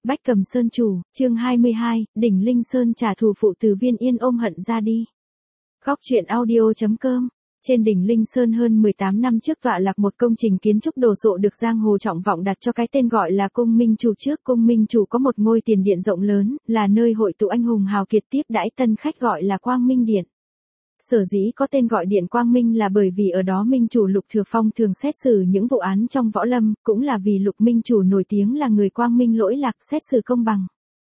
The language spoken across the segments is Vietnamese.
Bách Cầm Sơn Chủ, chương 22, Đỉnh Linh Sơn trả thù phụ từ Viên Yên ôm hận ra đi. Góc truyện audio.com. Trên đỉnh Linh Sơn hơn 18 năm trước tọa lạc một công trình kiến trúc đồ sộ được giang hồ trọng vọng đặt cho cái tên gọi là Cung Minh Chủ. Trước Cung Minh Chủ có một ngôi tiền điện rộng lớn, là nơi hội tụ anh hùng hào kiệt tiếp đãi tân khách gọi là Quang Minh Điện. Sở dĩ có tên gọi Điện Quang Minh là bởi vì ở đó Minh Chủ Lục Thừa Phong thường xét xử những vụ án trong võ lâm, cũng là vì Lục Minh Chủ nổi tiếng là người quang minh lỗi lạc, xét xử công bằng.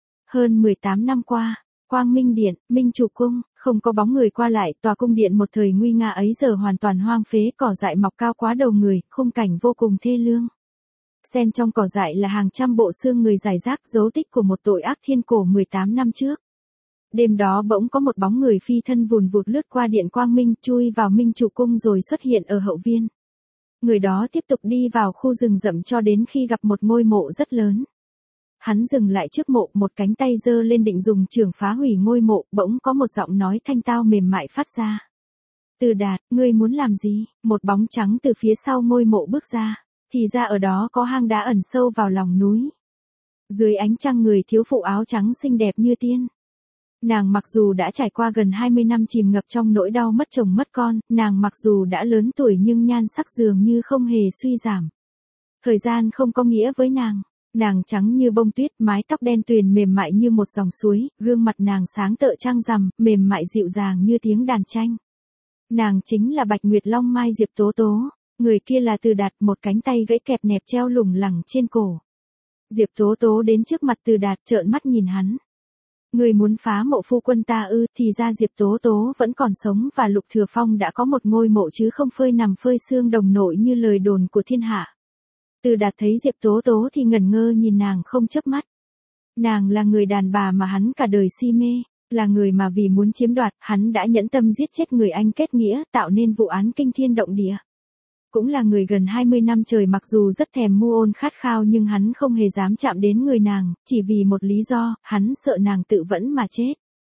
Hơn 18 năm qua, Quang Minh Điện, Minh Chủ Cung, không có bóng người qua lại, tòa cung điện một thời nguy nga ấy giờ hoàn toàn hoang phế, cỏ dại mọc cao quá đầu người, khung cảnh vô cùng thê lương. Xen trong cỏ dại là hàng trăm bộ xương người rải rác, dấu tích của một tội ác thiên cổ 18 năm trước. Đêm đó bỗng có một bóng người phi thân vùn vụt lướt qua Điện Quang Minh, chui vào Minh Chủ Cung rồi xuất hiện ở hậu viên. Người đó tiếp tục đi vào khu rừng rậm cho đến khi gặp một ngôi mộ rất lớn. Hắn dừng lại trước mộ, một cánh tay giơ lên định dùng chưởng phá hủy ngôi mộ, bỗng có một giọng nói thanh tao mềm mại phát ra. Từ Đạt, ngươi muốn làm gì? Một bóng trắng từ phía sau ngôi mộ bước ra, thì ra ở đó có hang đá ẩn sâu vào lòng núi. Dưới ánh trăng người thiếu phụ áo trắng xinh đẹp như tiên. Nàng mặc dù đã trải qua gần 20 năm chìm ngập trong nỗi đau mất chồng mất con, nàng mặc dù đã lớn tuổi nhưng nhan sắc dường như không hề suy giảm. Thời gian không có nghĩa với nàng. Nàng trắng như bông tuyết, mái tóc đen tuyền mềm mại như một dòng suối, gương mặt nàng sáng tợ trăng rằm, mềm mại dịu dàng như tiếng đàn tranh. Nàng chính là Bạch Nguyệt Long Mai Diệp Tố Tố, người kia là Từ Đạt, một cánh tay gãy kẹp nẹp treo lủng lẳng trên cổ. Diệp Tố Tố đến trước mặt Từ Đạt trợn mắt nhìn hắn. Người muốn phá mộ phu quân ta ư? Thì ra Diệp Tố Tố vẫn còn sống và Lục Thừa Phong đã có một ngôi mộ chứ không phơi nằm phơi xương đồng nội như lời đồn của thiên hạ. Từ Đạt thấy Diệp Tố Tố thì ngẩn ngơ nhìn nàng không chớp mắt. Nàng là người đàn bà mà hắn cả đời si mê, là người mà vì muốn chiếm đoạt, hắn đã nhẫn tâm giết chết người anh kết nghĩa, tạo nên vụ án kinh thiên động địa. Cũng là người gần 20 năm trời mặc dù rất thèm mu ôn khát khao nhưng hắn không hề dám chạm đến người nàng, chỉ vì một lý do, hắn sợ nàng tự vẫn mà chết.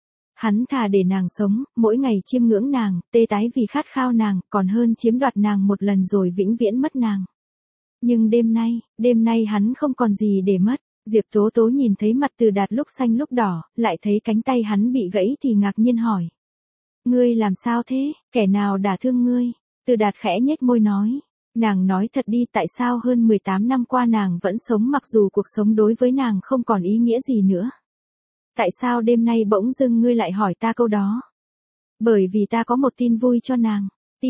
Hắn thà để nàng sống, mỗi ngày chiêm ngưỡng nàng, tê tái vì khát khao nàng, còn hơn chiếm đoạt nàng một lần rồi vĩnh viễn mất nàng. Nhưng đêm nay hắn không còn gì để mất. Diệp Tố Tố nhìn thấy mặt Từ Đạt lúc xanh lúc đỏ, lại thấy cánh tay hắn bị gãy thì ngạc nhiên hỏi. Ngươi làm sao thế, kẻ nào đả thương ngươi? Từ Đạt khẽ nhếch môi nói. Nàng nói thật đi, tại sao hơn 18 năm qua nàng vẫn sống mặc dù cuộc sống đối với nàng không còn ý nghĩa gì nữa? Tại sao đêm nay bỗng dưng ngươi lại hỏi ta câu đó? Bởi vì ta có một tin vui cho nàng.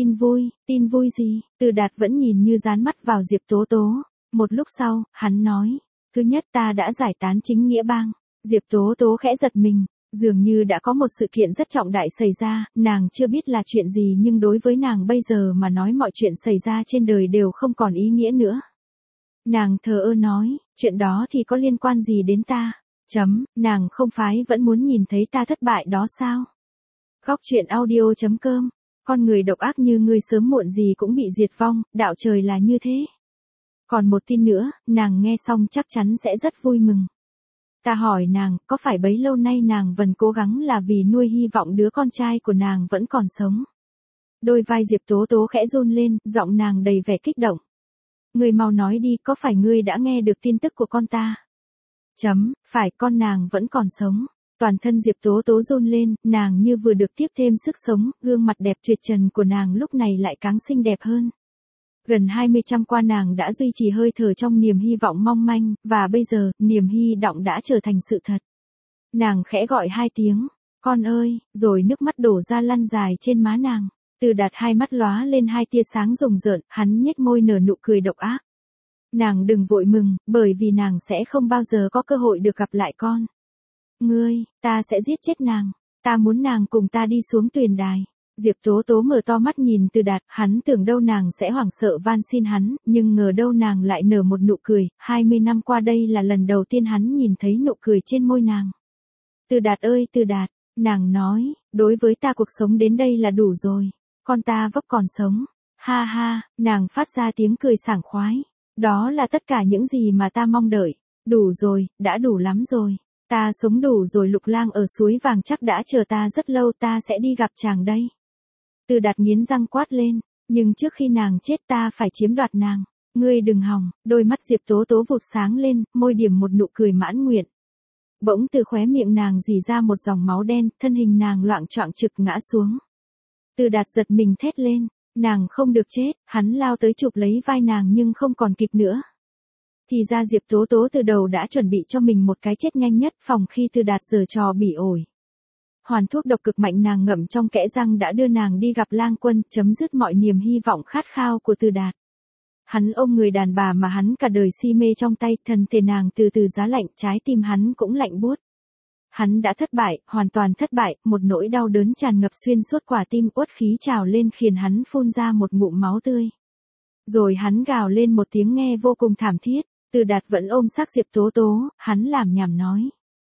Tin vui gì? Từ Đạt vẫn nhìn như dán mắt vào Diệp Tố Tố. Một lúc sau, hắn nói. Thứ nhất, ta đã giải tán chính nghĩa bang. Diệp Tố Tố khẽ giật mình. Dường như đã có một sự kiện rất trọng đại xảy ra, nàng chưa biết là chuyện gì nhưng đối với nàng bây giờ mà nói mọi chuyện xảy ra trên đời đều không còn ý nghĩa nữa. Nàng thờ ơ nói, chuyện đó thì có liên quan gì đến ta? Nàng không phải vẫn muốn nhìn thấy ta thất bại đó sao? Góc truyện audio.com. Con người độc ác như ngươi sớm muộn gì cũng bị diệt vong, đạo trời là như thế. Còn một tin nữa, nàng nghe xong chắc chắn sẽ rất vui mừng. Ta hỏi nàng, có phải bấy lâu nay nàng vẫn cố gắng là vì nuôi hy vọng đứa con trai của nàng vẫn còn sống? Đôi vai Diệp Tố Tố khẽ run lên, giọng nàng đầy vẻ kích động. Ngươi mau nói đi, có phải ngươi đã nghe được tin tức của con ta? Phải, con nàng vẫn còn sống. Toàn thân Diệp Tố Tố run lên, nàng như vừa được tiếp thêm sức sống, gương mặt đẹp tuyệt trần của nàng lúc này lại càng xinh đẹp hơn. Gần 20 năm qua nàng đã duy trì hơi thở trong niềm hy vọng mong manh, và bây giờ, niềm hy vọng đã trở thành sự thật. Nàng khẽ gọi 2 tiếng, con ơi, rồi nước mắt đổ ra lăn dài trên má nàng. Từ Đạt hai mắt lóa lên 2 tia sáng rùng rợn, hắn nhếch môi nở nụ cười độc ác. Nàng đừng vội mừng, bởi vì nàng sẽ không bao giờ có cơ hội được gặp lại con. Ta sẽ giết chết nàng, ta muốn nàng cùng ta đi xuống tuyền đài. Diệp Tố Tố mở to mắt nhìn Từ Đạt, hắn tưởng đâu nàng sẽ hoảng sợ van xin hắn, nhưng ngờ đâu nàng lại nở một nụ cười, 20 năm qua đây là lần đầu tiên hắn nhìn thấy nụ cười trên môi nàng. Từ Đạt ơi Từ Đạt, nàng nói, đối với ta cuộc sống đến đây là đủ rồi, con ta vấp còn sống. Ha ha, nàng phát ra tiếng cười sảng khoái. Đó là tất cả những gì mà ta mong đợi. Đủ rồi, đã đủ lắm rồi. Ta sống đủ rồi. Lục Lang ở suối vàng chắc đã chờ ta rất lâu, ta sẽ đi gặp chàng đây. Từ Đạt nghiến răng quát lên, nhưng trước khi nàng chết ta phải chiếm đoạt nàng. Ngươi đừng hòng, đôi mắt Diệp Tố Tố vụt sáng lên, môi điểm một nụ cười mãn nguyện. Bỗng từ khóe miệng nàng rỉ ra một dòng máu đen, thân hình nàng loạng choạng trực ngã xuống. Từ Đạt giật mình thét lên, nàng không được chết, hắn lao tới chụp lấy vai nàng nhưng không còn kịp nữa. Thì ra Diệp Tố Tố từ đầu đã chuẩn bị cho mình một cái chết nhanh nhất, phòng khi Từ Đạt giở trò bỉ ổi. Hoàn thuốc độc cực mạnh nàng ngậm trong kẽ răng đã đưa nàng đi gặp Lang Quân, chấm dứt mọi niềm hy vọng khát khao của Từ Đạt. Hắn ôm người đàn bà mà hắn cả đời si mê trong tay, thân thể nàng từ từ giá lạnh, trái tim hắn cũng lạnh buốt. Hắn đã thất bại, hoàn toàn thất bại, một nỗi đau đớn tràn ngập xuyên suốt quả tim, uất khí trào lên khiến hắn phun ra một ngụm máu tươi. Rồi hắn gào lên một tiếng nghe vô cùng thảm thiết. Từ Đạt vẫn ôm xác Diệp Tố Tố, hắn lảm nhảm nói.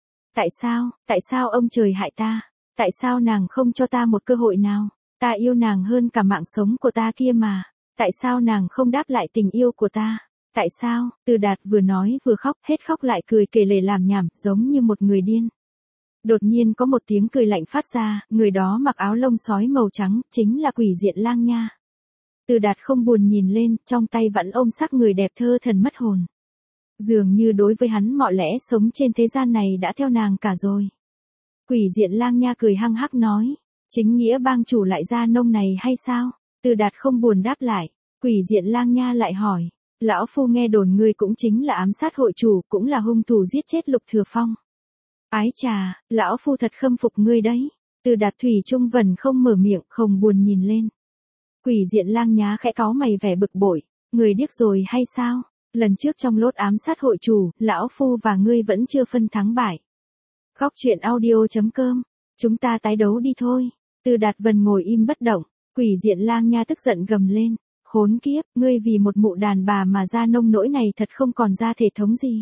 Tại sao ông trời hại ta? Tại sao nàng không cho ta một cơ hội nào? Ta yêu nàng hơn cả mạng sống của ta kia mà. Tại sao nàng không đáp lại tình yêu của ta? Tại sao? Từ Đạt vừa nói vừa khóc, hết khóc lại cười kể lể lảm nhảm, giống như một người điên. Đột nhiên có một tiếng cười lạnh phát ra, người đó mặc áo lông sói màu trắng, chính là Quỷ Diện Lang Nha. Từ Đạt không buồn nhìn lên, trong tay vẫn ôm xác người đẹp thơ thần mất hồn. Dường như đối với hắn mọi lẽ sống trên thế gian này đã theo nàng cả rồi. Quỷ Diện Lang Nha cười hăng hắc nói, chính nghĩa bang chủ lại ra nông này hay sao? Từ Đạt không buồn đáp lại. Quỷ Diện Lang Nha lại hỏi, lão phu nghe đồn ngươi cũng chính là ám sát hội chủ, cũng là hung thủ giết chết Lục Thừa Phong. Ái chà, lão phu thật khâm phục ngươi đấy. Từ Đạt thủy chung vẫn không mở miệng, không buồn nhìn lên. Quỷ Diện Lang Nha khẽ cáu mày vẻ bực bội, người điếc rồi hay sao? Lần trước trong lốt ám sát hội chủ, lão phu và ngươi vẫn chưa phân thắng bại. Góc truyện audio.com, chúng ta tái đấu đi thôi. Từ Đạt Vân ngồi im bất động, Quỷ Diện Lang Nha tức giận gầm lên, khốn kiếp, ngươi vì một mụ đàn bà mà ra nông nỗi này thật không còn ra thể thống gì.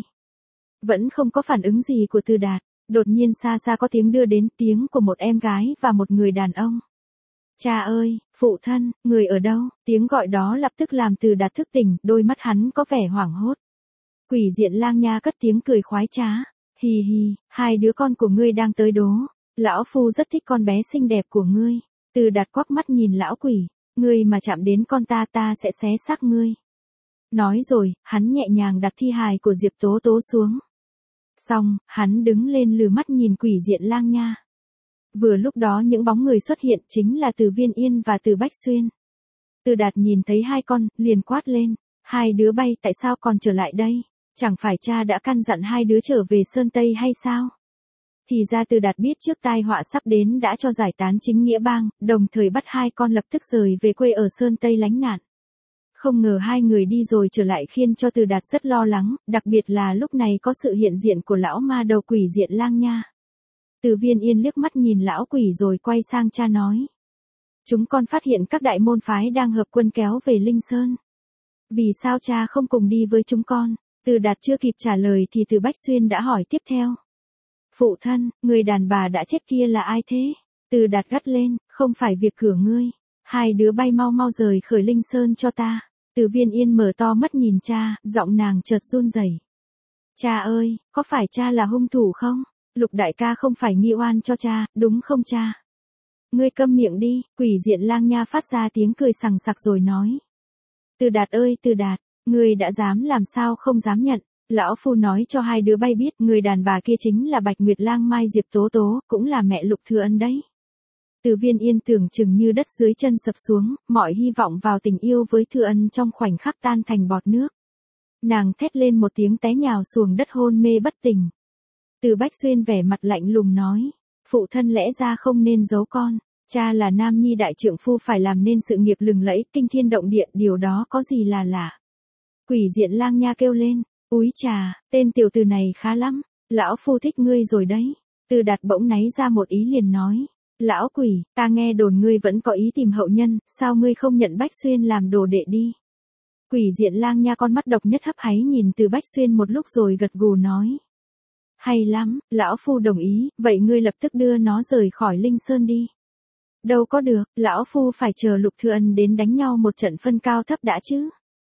Vẫn không có phản ứng gì của Từ Đạt, đột nhiên xa xa có tiếng đưa đến, tiếng của một em gái và một người đàn ông. Cha ơi, phụ thân, người ở đâu? Tiếng gọi đó lập tức làm Từ Đạt thức tỉnh, đôi mắt hắn có vẻ hoảng hốt. Quỷ Diện Lang Nha cất tiếng cười khoái trá. Hì hì, hai đứa con của ngươi đang tới đố. Lão phu rất thích con bé xinh đẹp của ngươi. Từ Đạt quắc mắt nhìn lão quỷ. Ngươi mà chạm đến con ta sẽ xé xác ngươi. Nói rồi, hắn nhẹ nhàng đặt thi hài của Diệp Tố Tố xuống. Xong, hắn đứng lên lừ mắt nhìn Quỷ Diện Lang Nha. Vừa lúc đó những bóng người xuất hiện chính là Từ Viên Yên và Từ Bách Xuyên. Từ Đạt nhìn thấy hai con, liền quát lên. Hai đứa bay tại sao còn trở lại đây? Chẳng phải cha đã căn dặn hai đứa trở về Sơn Tây hay sao? Thì ra Từ Đạt biết trước tai họa sắp đến đã cho giải tán chính nghĩa bang, đồng thời bắt hai con lập tức rời về quê ở Sơn Tây lánh nạn. Không ngờ hai người đi rồi trở lại khiến cho Từ Đạt rất lo lắng, đặc biệt là lúc này có sự hiện diện của lão ma đầu Quỷ Diện Lang Nha. Từ Viên Yên liếc mắt nhìn lão quỷ rồi quay sang cha nói. Chúng con phát hiện các đại môn phái đang hợp quân kéo về Linh Sơn. Vì sao cha không cùng đi với chúng con? Từ Đạt chưa kịp trả lời thì Từ Bách Xuyên đã hỏi tiếp theo. Phụ thân, người đàn bà đã chết kia là ai thế? Từ Đạt gắt lên, không phải việc của ngươi. Hai đứa bay mau mau rời khỏi Linh Sơn cho ta. Từ Viên Yên mở to mắt nhìn cha, giọng nàng chợt run rẩy. Cha ơi, có phải cha là hung thủ không? Lục đại ca không phải nghi oan cho cha, đúng không cha? Ngươi câm miệng đi, Quỷ Diện Lang Nha phát ra tiếng cười sằng sặc rồi nói. Từ Đạt ơi Từ Đạt, ngươi đã dám làm sao không dám nhận, lão phu nói cho hai đứa bay biết người đàn bà kia chính là Bạch Nguyệt Lang Mai Diệp Tố Tố, cũng là mẹ Lục Thừa Ân đấy. Từ Viên Yên tưởng chừng như đất dưới chân sập xuống, mọi hy vọng vào tình yêu với Thừa Ân trong khoảnh khắc tan thành bọt nước. Nàng thét lên một tiếng té nhào xuống đất hôn mê bất tỉnh. Từ Bách Xuyên vẻ mặt lạnh lùng nói, phụ thân lẽ ra không nên giấu con, cha là nam nhi đại trượng phu phải làm nên sự nghiệp lừng lẫy, kinh thiên động địa, điều đó có gì là lạ. Quỷ Diện Lang Nha kêu lên, úi chà, tên tiểu tử này khá lắm, lão phu thích ngươi rồi đấy. Từ Đạt bỗng náy ra một ý liền nói, lão quỷ, ta nghe đồn ngươi vẫn có ý tìm hậu nhân, sao ngươi không nhận Bách Xuyên làm đồ đệ đi? Quỷ Diện Lang Nha con mắt độc nhất hấp háy nhìn Từ Bách Xuyên một lúc rồi gật gù nói. Hay lắm, lão phu đồng ý, vậy ngươi lập tức đưa nó rời khỏi Linh Sơn đi. Đâu có được, lão phu phải chờ Lục Thừa Ân đến đánh nhau một trận phân cao thấp đã chứ.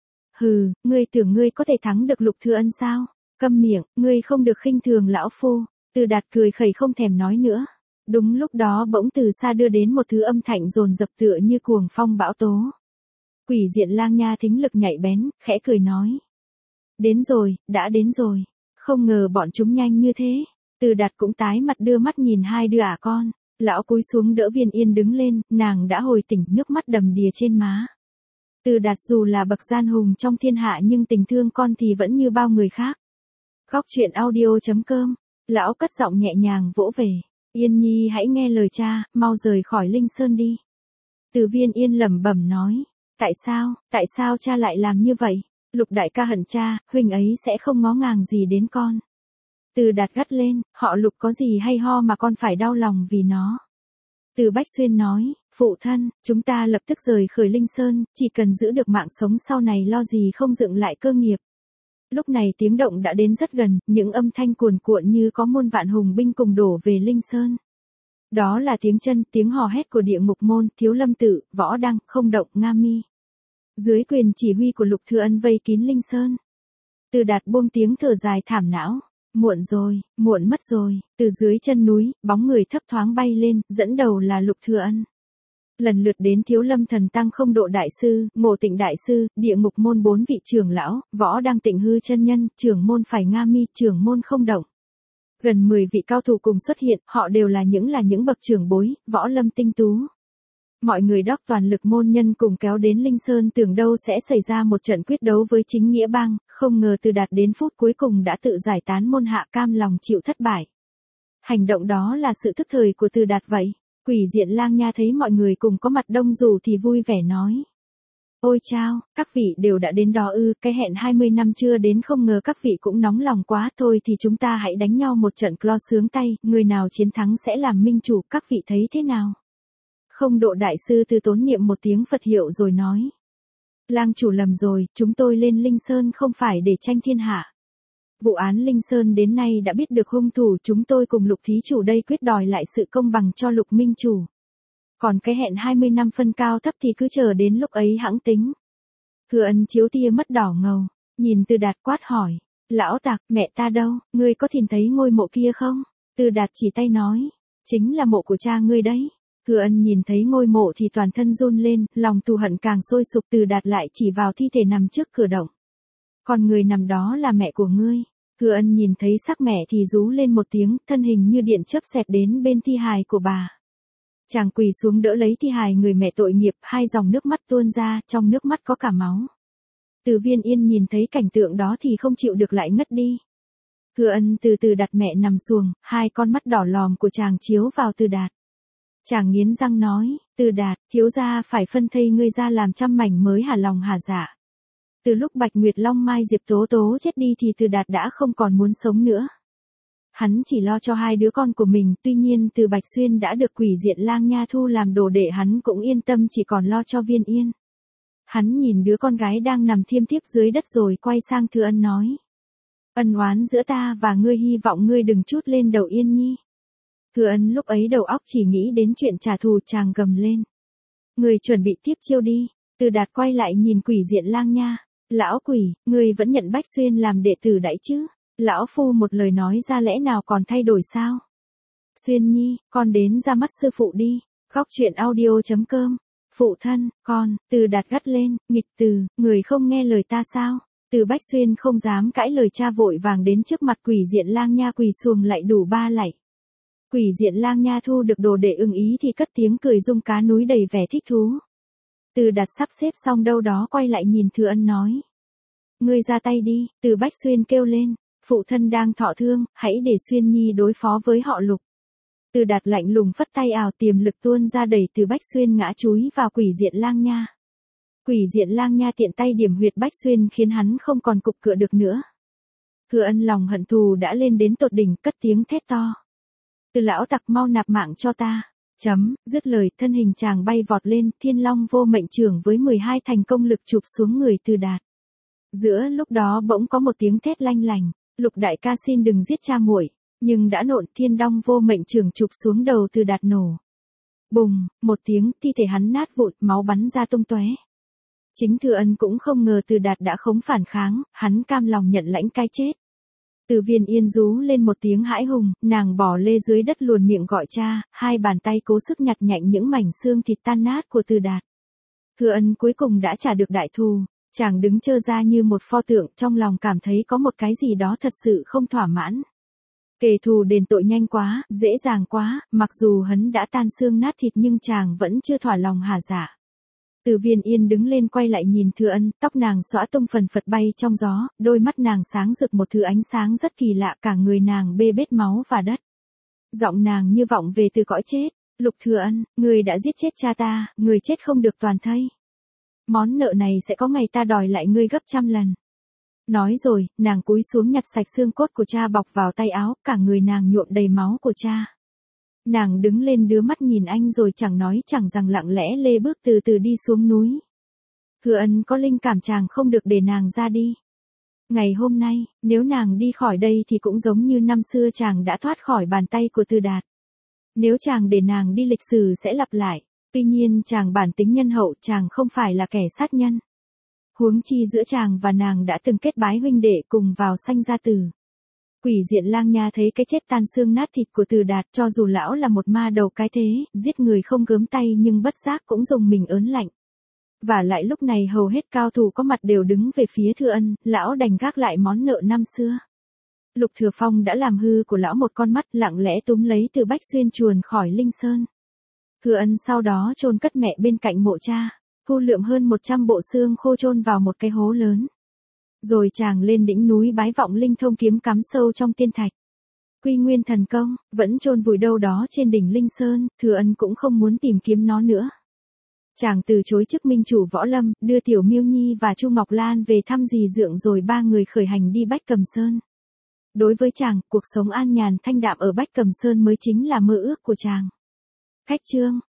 Hừ, ngươi tưởng ngươi có thể thắng được Lục Thừa Ân sao? Câm miệng, ngươi không được khinh thường lão phu. Từ Đạt cười khẩy không thèm nói nữa. Đúng lúc đó bỗng từ xa đưa đến một thứ âm thanh dồn dập tựa như cuồng phong bão tố. Quỷ diện lang nha thính lực nhạy bén, khẽ cười nói. Đến rồi, đã đến rồi. Không ngờ bọn chúng nhanh như thế. Từ Đạt cũng tái mặt đưa mắt nhìn hai đứa ả con. Lão cúi xuống đỡ Viên Yên đứng lên, nàng đã hồi tỉnh, nước mắt đầm đìa trên má. Từ Đạt dù là bậc gian hùng trong thiên hạ nhưng tình thương con thì vẫn như bao người khác. Góc truyện audio.com. Lão cất giọng nhẹ nhàng vỗ về. Yên nhi hãy nghe lời cha, mau rời khỏi Linh Sơn đi. Từ Viên Yên lẩm bẩm nói. Tại sao cha lại làm như vậy? Lục đại ca hận cha, huynh ấy sẽ không ngó ngàng gì đến con. Từ Đạt gắt lên, họ Lục có gì hay ho mà con phải đau lòng vì nó. Từ Bách Xuyên nói, phụ thân, chúng ta lập tức rời khỏi Linh Sơn, chỉ cần giữ được mạng sống sau này lo gì không dựng lại cơ nghiệp. Lúc này tiếng động đã đến rất gần, những âm thanh cuồn cuộn như có muôn vạn hùng binh cùng đổ về Linh Sơn. Đó là tiếng chân, tiếng hò hét của Địa Ngục Môn, Thiếu Lâm Tự, Võ Đăng, Không Động, Nga Mi. Dưới quyền chỉ huy của Lục Thừa Ân vây kín Linh Sơn. Từ Đạt buông tiếng thở dài thảm não. Muộn mất rồi. Từ dưới chân núi, bóng người thấp thoáng bay lên, dẫn đầu là Lục Thừa Ân. Lần lượt đến Thiếu Lâm Thần Tăng Không Độ Đại Sư, Ngộ Tịnh Đại Sư, Địa Ngục Môn 4 vị trưởng lão, Võ Đăng Tịnh Hư chân nhân, trưởng môn phải Nga Mi, trưởng môn Không Động. Gần 10 vị cao thủ cùng xuất hiện, họ đều là những bậc trưởng bối, võ lâm tinh tú. Mọi người đốc toàn lực môn nhân cùng kéo đến Linh Sơn tưởng đâu sẽ xảy ra một trận quyết đấu với chính nghĩa bang, không ngờ Từ Đạt đến phút cuối cùng đã tự giải tán môn hạ cam lòng chịu thất bại. Hành động đó là sự thức thời của Từ Đạt vậy. Quỷ diện lang nha thấy mọi người cùng có mặt đông đủ thì vui vẻ nói. Ôi chao, các vị đều đã đến đó ư, cái hẹn 20 năm chưa đến không ngờ các vị cũng nóng lòng quá, thôi thì chúng ta hãy đánh nhau một trận clo sướng tay, người nào chiến thắng sẽ làm minh chủ, các vị thấy thế nào? Không Độ Đại Sư Từ Tốn niệm một tiếng Phật hiệu rồi nói. Lang chủ lầm rồi, chúng tôi lên Linh Sơn không phải để tranh thiên hạ. Vụ án Linh Sơn đến nay đã biết được hung thủ, chúng tôi cùng Lục thí chủ đây quyết đòi lại sự công bằng cho Lục minh chủ. Còn cái hẹn 20 năm phân cao thấp thì cứ chờ đến lúc ấy hẵng tính. Thừa Ân chiếu tia mất đỏ ngầu, nhìn Từ Đạt quát hỏi. Lão tặc, mẹ ta đâu, ngươi có nhìn thấy ngôi mộ kia không? Từ Đạt chỉ tay nói. Chính là mộ của cha ngươi đấy. Thừa Ân nhìn thấy ngôi mộ thì toàn thân run lên, lòng thù hận càng sôi sục. Từ Đạt lại chỉ vào thi thể nằm trước cửa động. Còn người nằm đó là mẹ của ngươi. Thừa Ân nhìn thấy sắc mẹ thì rú lên một tiếng, thân hình như điện chớp xẹt đến bên thi hài của bà. Chàng quỳ xuống đỡ lấy thi hài người mẹ tội nghiệp, hai dòng nước mắt tuôn ra, trong nước mắt có cả máu. Từ Viên Yên nhìn thấy cảnh tượng đó thì không chịu được lại ngất đi. Thừa Ân từ từ đặt mẹ nằm xuồng, hai con mắt đỏ lòm của chàng chiếu vào Từ Đạt. Chàng nghiến răng nói, Từ Đạt, thiếu gia phải phân thây ngươi ra làm trăm mảnh mới hả lòng hả dạ. Từ lúc Bạch Nguyệt Long Mai Diệp Tố Tố chết đi thì Từ Đạt đã không còn muốn sống nữa. Hắn chỉ lo cho hai đứa con của mình, tuy nhiên Từ Bạch Xuyên đã được quỷ diện lang nha thu làm đồ đệ hắn cũng yên tâm chỉ còn lo cho Viên Yên. Hắn nhìn đứa con gái đang nằm thiêm thiếp dưới đất rồi quay sang Thừa Ân nói. Ân oán giữa ta và ngươi hy vọng ngươi đừng trút lên đầu Yên nhi. Thừa Ân lúc ấy đầu óc chỉ nghĩ đến chuyện trả thù, chàng gầm lên. Ngươi chuẩn bị tiếp chiêu đi. Từ Đạt quay lại nhìn quỷ diện lang nha. Lão quỷ, ngươi vẫn nhận Bách Xuyên làm đệ tử đãi chứ? Lão phu một lời nói ra lẽ nào còn thay đổi sao? Xuyên nhi, con đến ra mắt sư phụ đi. Góc truyện audio.com. Phụ thân, con, Từ Đạt gắt lên, nghịch từ, người không nghe lời ta sao? Từ Bách Xuyên không dám cãi lời cha vội vàng đến trước mặt quỷ diện lang nha quỳ xuồng lại đủ ba lạy. Quỷ diện lang nha thu được đồ đệ ưng ý thì cất tiếng cười rung cá núi đầy vẻ thích thú. Từ Đạt sắp xếp xong đâu đó quay lại nhìn Thừa Ân nói. Ngươi ra tay đi, Từ Bách Xuyên kêu lên, phụ thân đang thọ thương, hãy để Xuyên nhi đối phó với họ Lục. Từ Đạt lạnh lùng phất tay ảo tiềm lực tuôn ra đẩy Từ Bách Xuyên ngã chúi vào quỷ diện lang nha. Quỷ diện lang nha tiện tay điểm huyệt Bách Xuyên khiến hắn không còn cục cựa được nữa. Thừa Ân lòng hận thù đã lên đến tột đỉnh, cất tiếng thét to. Từ lão tặc mau nạp mạng cho ta. Dứt lời thân hình chàng bay vọt lên, Thiên Long Vô Mệnh Trưởng với 12 thành công lực chụp xuống người Từ Đạt. Giữa lúc đó bỗng có một tiếng thét lanh lành, Lục đại ca xin đừng giết cha muội, nhưng đã nộn Thiên Long Vô Mệnh Trưởng chụp xuống đầu Từ Đạt nổ. Bùng, một tiếng, thi thể hắn nát vụn, máu bắn ra tung tóe. Chính Thừa Ân cũng không ngờ Từ Đạt đã không phản kháng, hắn cam lòng nhận lãnh cái chết. Từ Viên Yên rú lên một tiếng hãi hùng, nàng bỏ lê dưới đất luồn miệng gọi cha, hai bàn tay cố sức nhặt nhạnh những mảnh xương thịt tan nát của Từ Đạt. Thừa Ân cuối cùng đã trả được đại thù, chàng đứng trơ ra như một pho tượng, trong lòng cảm thấy có một cái gì đó thật sự không thỏa mãn. Kẻ thù đền tội nhanh quá, dễ dàng quá, mặc dù hắn đã tan xương nát thịt nhưng chàng vẫn chưa thỏa lòng hả dạ. Từ Viên Yên đứng lên quay lại nhìn Thừa Ân, tóc nàng xõa tung phần phật bay trong gió, đôi mắt nàng sáng rực một thứ ánh sáng rất kỳ lạ, cả người nàng bê bết máu và đất. Giọng nàng như vọng về từ cõi chết. Lục Thừa Ân, người đã giết chết cha ta, người chết không được toàn thây. Món nợ này sẽ có ngày ta đòi lại ngươi gấp trăm lần. Nói rồi, nàng cúi xuống nhặt sạch xương cốt của cha bọc vào tay áo, cả người nàng nhuộm đầy máu của cha. Nàng đứng lên đưa mắt nhìn anh rồi chẳng nói chẳng rằng lặng lẽ lê bước từ từ đi xuống núi. Thừa Ân có linh cảm chàng không được để nàng ra đi. Ngày hôm nay, nếu nàng đi khỏi đây thì cũng giống như năm xưa chàng đã thoát khỏi bàn tay của Từ Đạt. Nếu chàng để nàng đi lịch sử sẽ lặp lại. Tuy nhiên chàng bản tính nhân hậu, chàng không phải là kẻ sát nhân. Huống chi giữa chàng và nàng đã từng kết bái huynh đệ cùng vào sanh ra tử. Quỷ diện Lang Nha thấy cái chết tan xương nát thịt của Từ Đạt, cho dù lão là một ma đầu cái thế, giết người không gớm tay nhưng bất giác cũng dùng mình ớn lạnh. Và lại lúc này hầu hết cao thủ có mặt đều đứng về phía Thừa Ân, lão đành gác lại món nợ năm xưa. Lục Thừa Phong đã làm hư của lão một con mắt, lặng lẽ túm lấy Từ Bách Xuyên chuồn khỏi Linh Sơn. Thừa Ân sau đó chôn cất mẹ bên cạnh mộ cha, thu lượm hơn 100 bộ xương khô chôn vào một cái hố lớn. Rồi chàng lên đỉnh núi bái vọng linh thông kiếm cắm sâu trong tiên thạch. Quy Nguyên thần công, vẫn chôn vùi đâu đó trên đỉnh Linh Sơn, Thừa Ân cũng không muốn tìm kiếm nó nữa. Chàng từ chối chức minh chủ võ lâm, đưa Tiểu Miêu Nhi và Chu Ngọc Lan về thăm dì dượng rồi ba người khởi hành đi Bách Cầm Sơn. Đối với chàng, cuộc sống an nhàn thanh đạm ở Bách Cầm Sơn mới chính là mơ ước của chàng. Khách chương